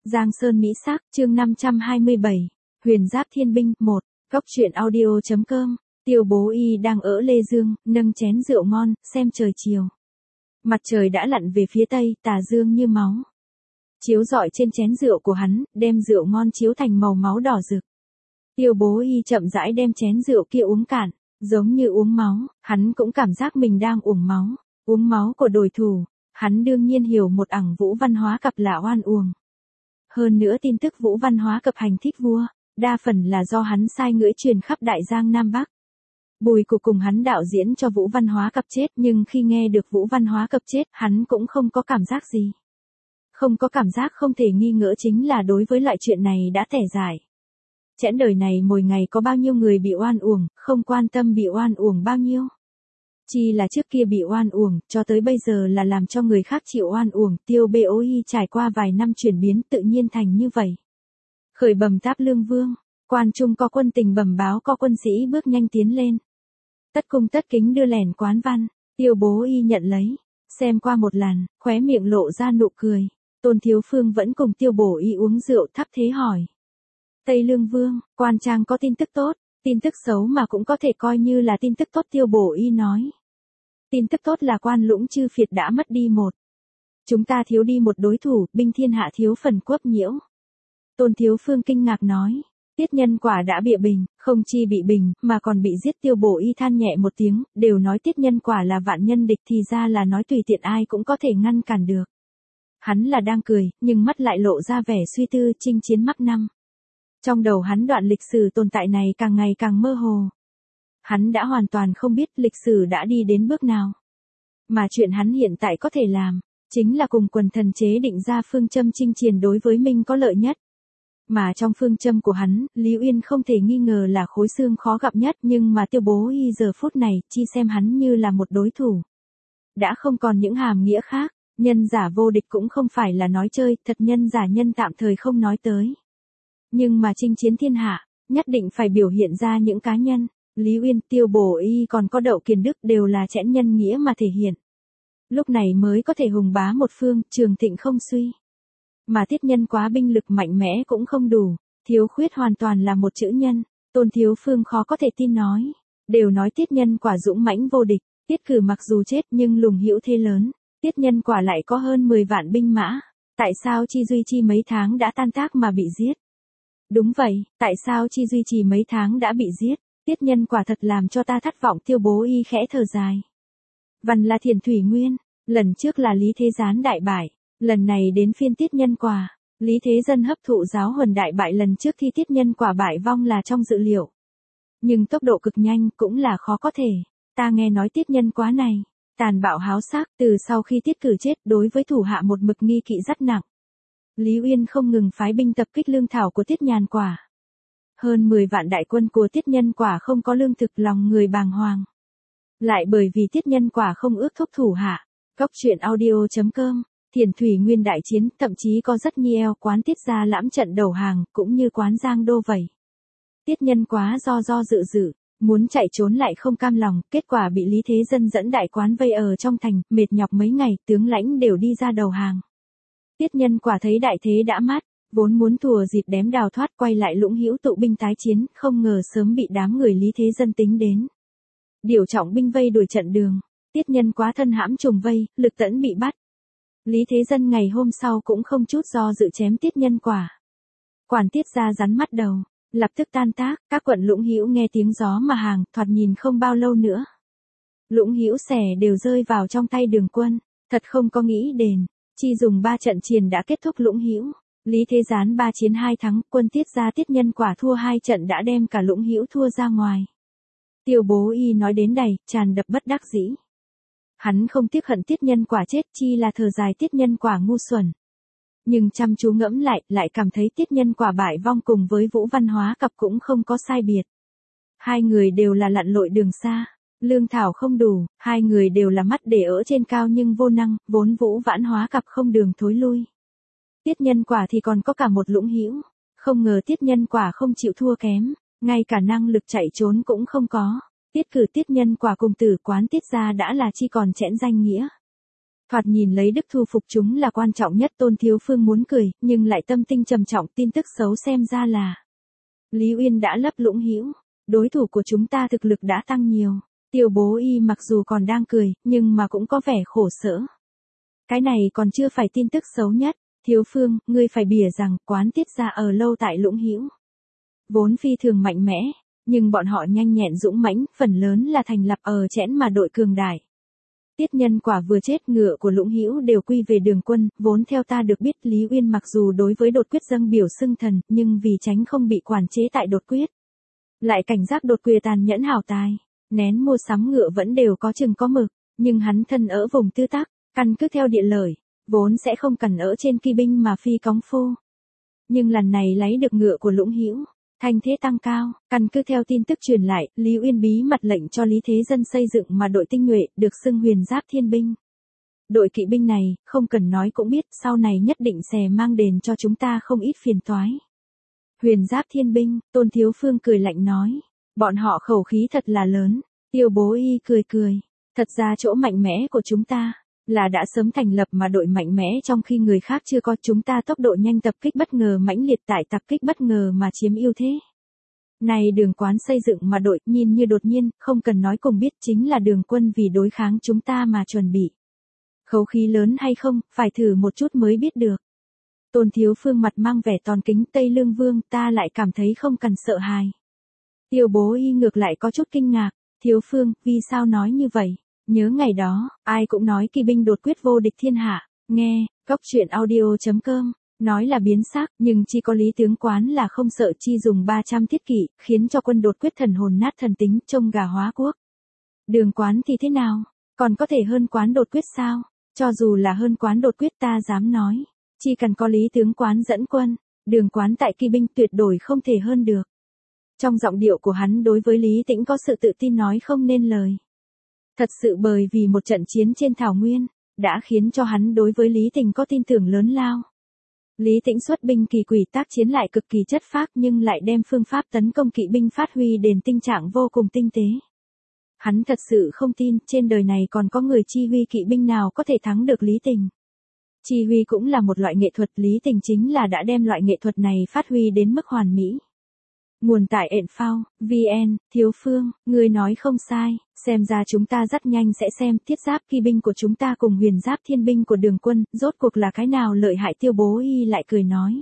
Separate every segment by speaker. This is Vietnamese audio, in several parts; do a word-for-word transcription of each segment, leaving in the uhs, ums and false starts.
Speaker 1: Giang Sơn Mỹ Sắc, chương năm trăm hai mươi bảy, Huyền Giáp Thiên Binh, một, Góc truyện audio.com, Tiêu Bố Y đang ở Lê Dương, nâng chén rượu ngon, xem trời chiều. Mặt trời đã lặn về phía tây, tà dương như máu. Chiếu rọi trên chén rượu của hắn, đem rượu ngon chiếu thành màu máu đỏ rực. Tiêu Bố Y chậm rãi đem chén rượu kia uống cạn, giống như uống máu, hắn cũng cảm giác mình đang uống máu, uống máu của đối thủ. Hắn đương nhiên hiểu một ẳng Vũ Văn Hóa Cập là oan uổng. Hơn nữa tin tức Vũ Văn Hóa Cập hành thích vua, đa phần là do hắn sai ngưỡi truyền khắp Đại Giang Nam Bắc. Bùi Cục cùng hắn đạo diễn cho Vũ Văn Hóa Cập chết, nhưng khi nghe được Vũ Văn Hóa Cập chết, hắn cũng không có cảm giác gì. Không có cảm giác không thể nghi ngờ chính là đối với loại chuyện này đã tẻ giải. Chẽn đời này mỗi ngày có bao nhiêu người bị oan uổng, không quan tâm bị oan uổng bao nhiêu. Chi là trước kia bị oan uổng, cho tới bây giờ là làm cho người khác chịu oan uổng. Tiêu Bố Y trải qua vài năm chuyển biến tự nhiên thành như vậy. Khởi bẩm Táp Lương Vương, quan trung có quân tình bẩm báo có quân sĩ bước nhanh tiến lên. Tất cung tất kính đưa lẻn quán văn, Tiêu Bố Y nhận lấy, xem qua một lần, khóe miệng lộ ra nụ cười. Tôn Thiếu Phương vẫn cùng Tiêu Bố Y uống rượu thắp thế hỏi. Tây Lương Vương, quan trang có tin tức tốt, tin tức xấu mà cũng có thể coi như là tin tức tốt. Tiêu Bố Y nói. Tin tức tốt là quan Lũng Chư Phiệt đã mất đi một. Chúng ta thiếu đi một đối thủ, binh thiên hạ thiếu phần quốc nhiễu. Tôn Thiếu Phương kinh ngạc nói. Tiết Nhân Quả đã bị bình, không chi bị bình, mà còn bị giết. Tiêu Bố Y than nhẹ một tiếng, đều nói Tiết Nhân Quả là vạn nhân địch thì ra là nói tùy tiện ai cũng có thể ngăn cản được. Hắn là đang cười, nhưng mắt lại lộ ra vẻ suy tư. Chinh chiến mắc năm. Trong đầu hắn đoạn lịch sử tồn tại này càng ngày càng mơ hồ. Hắn đã hoàn toàn không biết lịch sử đã đi đến bước nào. Mà chuyện hắn hiện tại có thể làm, chính là cùng quần thần chế định ra phương châm chinh chiến đối với mình có lợi nhất. Mà trong phương châm của hắn, Lý Uyên không thể nghi ngờ là khối xương khó gặp nhất, nhưng mà Tiêu Bố Y giờ phút này chi xem hắn như là một đối thủ. Đã không còn những hàm nghĩa khác, nhân giả vô địch cũng không phải là nói chơi, thật nhân giả nhân tạm thời không nói tới. Nhưng mà chinh chiến thiên hạ, nhất định phải biểu hiện ra những cá nhân. Lý Uyên, Tiêu Bố Y còn có Đậu Kiền Đức đều là chẽn nhân nghĩa mà thể hiện. Lúc này mới có thể hùng bá một phương, trường thịnh không suy. Mà Tiết Nhân Quá binh lực mạnh mẽ cũng không đủ, thiếu khuyết hoàn toàn là một chữ nhân. Tôn Thiếu Phương khó có thể tin nói. Đều nói Tiết Nhân Quả dũng mãnh vô địch, Tiết Cử mặc dù chết nhưng lùng hữu thế lớn. Tiết Nhân Quả lại có hơn mười vạn binh mã. Tại sao chi duy chi mấy tháng đã tan tác mà bị giết? Đúng vậy, tại sao chi duy trì mấy tháng đã bị giết? Tiết Nhân Quả thật làm cho ta thất vọng. Tiêu Bố Y khẽ thở dài. Văn là Thiền Thủy Nguyên, lần trước là Lý Thế Gián đại bại, lần này đến phiên Tiết Nhân Quả. Lý Thế Dân hấp thụ giáo huấn đại bại lần trước thi Tiết Nhân Quả bại vong là trong dự liệu. Nhưng tốc độ cực nhanh cũng là khó có thể. Ta nghe nói Tiết Nhân Quá này, tàn bạo háo sắc, từ sau khi Tiết Cử chết đối với thủ hạ một mực nghi kỵ rất nặng. Lý Uyên không ngừng phái binh tập kích lương thảo của Tiết Nhàn Quả. Hơn mười vạn đại quân của Tiết Nhân Quả không có lương thực, lòng người bàng hoàng. Lại bởi vì Tiết Nhân Quả không ước thúc thủ hạ. Góc truyện audio.com, Thiền Thủy Nguyên đại chiến, thậm chí có rất nhiều quán Tiết gia lãm trận đầu hàng, cũng như quán Giang Đô vậy. Tiết Nhân Quá do do dự dự, muốn chạy trốn lại không cam lòng, kết quả bị Lý Thế Dân dẫn đại quán vây ở trong thành, mệt nhọc mấy ngày, tướng lãnh đều đi ra đầu hàng. Tiết Nhân Quả thấy đại thế đã mát, vốn muốn thùa dịp đém đào thoát quay lại Lũng Hữu tụ binh tái chiến, không ngờ sớm bị đám người Lý Thế Dân tính đến. Điều trọng binh vây đuổi trận đường, Tiết Nhân Quá thân hãm trùng vây, Lực Tẫn bị bắt. Lý Thế Dân ngày hôm sau cũng không chút do dự chém Tiết Nhân Quả. Quản Tiết gia rắn mắt đầu, lập tức tan tác, các quận Lũng Hữu nghe tiếng gió mà hàng, thoạt nhìn không bao lâu nữa. Lũng Hữu xẻ đều rơi vào trong tay Đường Quân, thật không có nghĩ đền, chi dùng ba trận chiến đã kết thúc Lũng Hữu. Lý Thế Gián ba chiến hai thắng, quân Tiết gia Tiết Nhân Quả thua hai trận đã đem cả Lũng Hữu thua ra ngoài. Tiêu Bố Y nói đến đây, tràn đập bất đắc dĩ. Hắn không tiếc hận Tiết Nhân Quả chết, chi là thở dài Tiết Nhân Quả ngu xuẩn. Nhưng chăm chú ngẫm lại, lại cảm thấy Tiết Nhân Quả bại vong cùng với Vũ Văn Hóa Cập cũng không có sai biệt. Hai người đều là lặn lội đường xa, lương thảo không đủ, hai người đều là mắt để ở trên cao nhưng vô năng, vốn Vũ Vãn Hóa Cập không đường thối lui. Tiết Nhân Quả thì còn có cả một Lũng Hữu, không ngờ Tiết Nhân Quả không chịu thua kém, ngay cả năng lực chạy trốn cũng không có. Tiết Cử Tiết Nhân Quả cùng tử quán Tiết gia đã là chi còn chẽn danh nghĩa. Thoạt nhìn lấy đức thu phục chúng là quan trọng nhất. Tôn Thiếu Phương muốn cười, nhưng lại tâm tinh trầm trọng. Tin tức xấu xem ra là Lý Uyên đã lấp Lũng Hữu, đối thủ của chúng ta thực lực đã tăng nhiều. Tiêu Bố Y mặc dù còn đang cười, nhưng mà cũng có vẻ khổ sở. Cái này còn chưa phải tin tức xấu nhất. Thiếu Phương, ngươi phải bìa rằng quán Tiết gia ở lâu tại Lũng Hữu vốn phi thường mạnh mẽ, nhưng bọn họ nhanh nhẹn dũng mãnh, phần lớn là thành lập ở chẽn mà đội cường đại. Tiết Nhân Quả vừa chết, ngựa của Lũng Hữu đều quy về Đường Quân. Vốn theo ta được biết, Lý Uyên mặc dù đối với đột quyết dâng biểu xưng thần, nhưng vì tránh không bị quản chế tại đột quyết, lại cảnh giác đột quê tàn nhẫn hào tài, nén mua sắm ngựa vẫn đều có chừng có mực. Nhưng hắn thân ở vùng tư tắc, căn cứ theo địa lợi, vốn sẽ không cần ở trên kỳ binh mà phi cóng phu. Nhưng lần này lấy được ngựa của Lũng Hữu, thanh thế tăng cao. Căn cứ theo tin tức truyền lại, Lý Uyên bí mật lệnh cho Lý Thế Dân xây dựng mà đội tinh nhuệ, được xưng Huyền Giáp Thiên Binh. Đội kỵ binh này, không cần nói cũng biết, sau này nhất định sẽ mang đến cho chúng ta không ít phiền toái. Huyền Giáp Thiên Binh, Tôn Thiếu Phương cười lạnh nói. Bọn họ khẩu khí thật là lớn. Tiêu Bố Y cười cười. Thật ra chỗ mạnh mẽ của chúng ta là đã sớm thành lập mà đội mạnh mẽ trong khi người khác chưa có. Chúng ta tốc độ nhanh, tập kích bất ngờ mãnh liệt, tại tập kích bất ngờ mà chiếm ưu thế. Này Đường quán xây dựng mà đội, nhìn như đột nhiên, không cần nói cùng biết chính là Đường Quân vì đối kháng chúng ta mà chuẩn bị. Khẩu khí lớn hay không, phải thử một chút mới biết được. Tôn Thiếu Phương mặt mang vẻ tòn kính. Tây Lương Vương, ta lại cảm thấy không cần sợ hãi. Tiêu Bố Y ngược lại có chút kinh ngạc. Thiếu Phương, vì sao nói như vậy? Nhớ ngày đó, ai cũng nói kỳ binh đột quyết vô địch thiên hạ. Nghe, góc truyện audio chấm com, nói là biến sắc, nhưng chỉ có Lý Tướng Quán là không sợ, chi dùng ba trăm thiết kỵ, khiến cho quân đột quyết thần hồn nát thần tính, trông gà hóa quốc. Đường Quán thì thế nào? Còn có thể hơn Quán đột quyết sao? Cho dù là hơn Quán đột quyết ta dám nói, chỉ cần có Lý Tướng Quán dẫn quân, Đường Quán tại kỳ binh tuyệt đối không thể hơn được. Trong giọng điệu của hắn đối với Lý Tĩnh có sự tự tin nói không nên lời. Thật sự bởi vì một trận chiến trên Thảo Nguyên, đã khiến cho hắn đối với Lý Tình có tin tưởng lớn lao. Lý Tĩnh xuất binh kỳ quỷ tác chiến lại cực kỳ chất phác, nhưng lại đem phương pháp tấn công kỵ binh phát huy đến tình trạng vô cùng tinh tế. Hắn thật sự không tin trên đời này còn có người chi huy kỵ binh nào có thể thắng được Lý Tình. Chi huy cũng là một loại nghệ thuật, Lý Tình chính là đã đem loại nghệ thuật này phát huy đến mức hoàn mỹ. Nguồn tại ện phao, vn, Thiếu Phương, người nói không sai, xem ra chúng ta rất nhanh sẽ xem thiết giáp kỳ binh của chúng ta cùng huyền giáp thiên binh của Đường Quân, rốt cuộc là cái nào lợi hại. Tiêu Bố Y lại cười nói.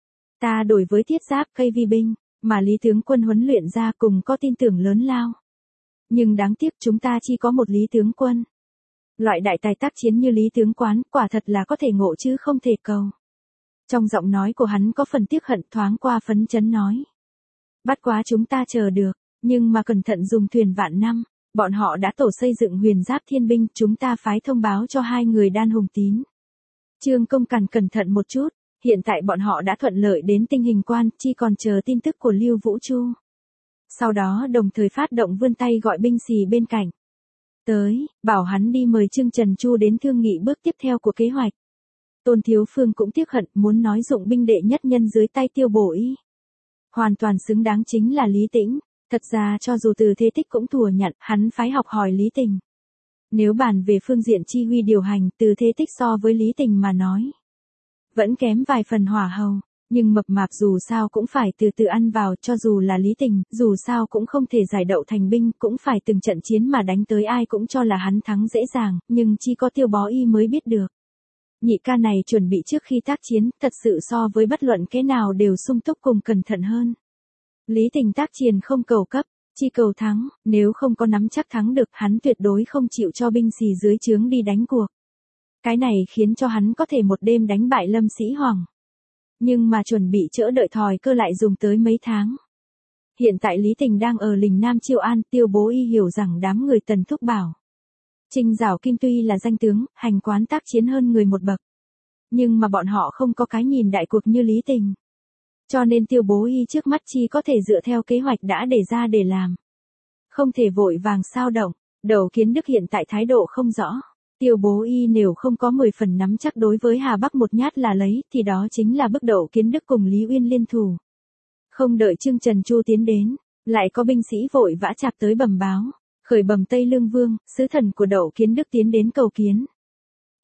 Speaker 1: Ta đổi với thiết giáp cây vi binh, mà Lý Tướng Quân huấn luyện ra cùng có tin tưởng lớn lao. Nhưng đáng tiếc chúng ta chỉ có một Lý Tướng Quân. Loại đại tài tác chiến như Lý Tướng Quán, quả thật là có thể ngộ chứ không thể cầu. Trong giọng nói của hắn có phần tiếc hận, thoáng qua phấn chấn nói. Bắt quá chúng ta chờ được, nhưng mà cẩn thận dùng thuyền vạn năm, bọn họ đã tổ xây dựng huyền giáp thiên binh, chúng ta phái thông báo cho hai người Đan Hùng Tín. Trương Công Càn cẩn thận một chút, hiện tại bọn họ đã thuận lợi đến tinh hình quan, chỉ còn chờ tin tức của Lưu Vũ Chu. Sau đó đồng thời phát động vươn tay gọi binh sĩ bên cạnh tới, bảo hắn đi mời Trương Trần Chu đến thương nghị bước tiếp theo của kế hoạch. Tôn Thiếu Phương cũng tiếc hận, muốn nói dụng binh đệ nhất nhân dưới tay Tiêu Bố Y. Hoàn toàn xứng đáng chính là Lý Tĩnh. Thật ra cho dù Từ Thế Tích cũng thừa nhận, hắn phái học hỏi Lý Tình. Nếu bàn về phương diện chi huy điều hành, Từ Thế Tích so với Lý Tình mà nói, vẫn kém vài phần hỏa hầu, nhưng mập mạp dù sao cũng phải từ từ ăn vào. Cho dù là Lý Tình, dù sao cũng không thể giải đậu thành binh, cũng phải từng trận chiến mà đánh tới ai cũng cho là hắn thắng dễ dàng, nhưng chỉ có Tiêu Bó Y mới biết được. Nhị ca này chuẩn bị trước khi tác chiến, thật sự so với bất luận cái nào đều sung túc cùng cẩn thận hơn. Lý Tình tác chiến không cầu cấp, chỉ cầu thắng, nếu không có nắm chắc thắng được, hắn tuyệt đối không chịu cho binh sĩ dưới trướng đi đánh cuộc. Cái này khiến cho hắn có thể một đêm đánh bại Lâm Sĩ Hoàng. Nhưng mà chuẩn bị chữa đợi thòi cơ lại dùng tới mấy tháng. Hiện tại Lý Tình đang ở Lình Nam Chiêu An, Tiêu Bố Y hiểu rằng đám người Tần Thúc Bảo, Trình Giảo Kim tuy là danh tướng, hành quán tác chiến hơn người một bậc, nhưng mà bọn họ không có cái nhìn đại cuộc như Lý Tình. Cho nên Tiêu Bố Y trước mắt chỉ có thể dựa theo kế hoạch đã đề ra để làm. Không thể vội vàng sao động, Đầu Kiến Đức hiện tại thái độ không rõ. Tiêu Bố Y nếu không có mười phần nắm chắc đối với Hà Bắc một nhát là lấy, thì đó chính là bức Đầu Kiến Đức cùng Lý Uyên liên thủ. Không đợi Trương Trần Chu tiến đến, lại có binh sĩ vội vã chạp tới bẩm báo, khởi bẩm Tây Lương Vương, sứ thần của Đậu Kiến Đức tiến đến cầu kiến.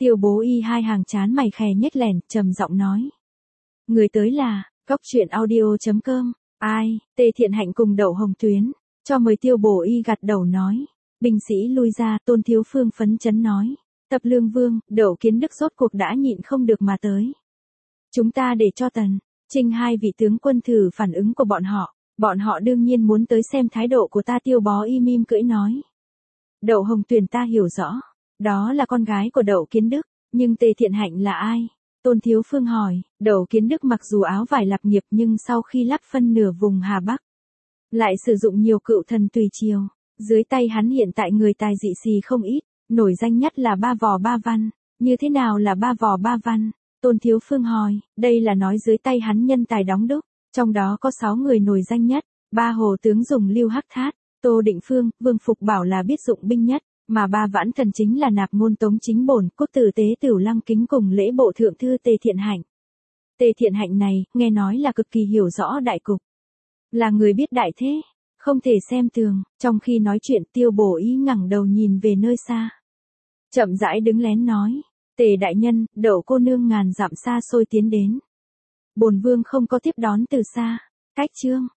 Speaker 1: Tiêu Bố Y hai hàng trán mày khè nhếch lẻn, trầm giọng nói. Người tới là, Cóc Truyện Audio chấm com, ai, Tề Thiện Hạnh cùng Đậu Hồng Tuyến, cho mời Tiêu Bố Y gật đầu nói. Binh sĩ lui ra, Tôn Thiếu Phương phấn chấn nói. Tập Lương Vương, Đậu Kiến Đức rốt cuộc đã nhịn không được mà tới. Chúng ta để cho Tần, Trinh hai vị tướng quân thử phản ứng của bọn họ, bọn họ đương nhiên muốn tới xem thái độ của ta. Tiêu Bó Y mím cưỡi nói. Đậu Hồng Tuyền ta hiểu rõ, đó là con gái của Đậu Kiến Đức, nhưng Tề Thiện Hạnh là ai? Tôn Thiếu Phương hỏi. Đậu Kiến Đức mặc dù áo vải lập nghiệp nhưng sau khi lắp phân nửa vùng Hà Bắc, lại sử dụng nhiều cựu thần tùy triều, dưới tay hắn hiện tại người tài dị xì không ít, nổi danh nhất là Ba Vò Ba Văn. Như thế nào là Ba Vò Ba Văn? Tôn Thiếu Phương hỏi. Đây là nói dưới tay hắn nhân tài đóng đúc, trong đó có sáu người nổi danh nhất. Ba hồ tướng dùng Lưu Hắc Thát, Tô Định Phương, Vương Phục Bảo là biết dụng binh nhất, mà ba vãn thần chính là Nạp Môn Tống Chính Bổn, Quốc tử tế Tửu Lăng Kính cùng lễ bộ thượng thư Tề Thiện Hạnh. Tề Thiện Hạnh này, nghe nói là cực kỳ hiểu rõ đại cục, là người biết đại thế, không thể xem thường. Trong khi nói chuyện, Tiêu Bổ Ý ngẩng đầu nhìn về nơi xa, chậm rãi đứng lén nói. Tề đại nhân, Đậu cô nương ngàn dặm xa xôi tiến đến, bổn vương không có tiếp đón từ xa. Cách chương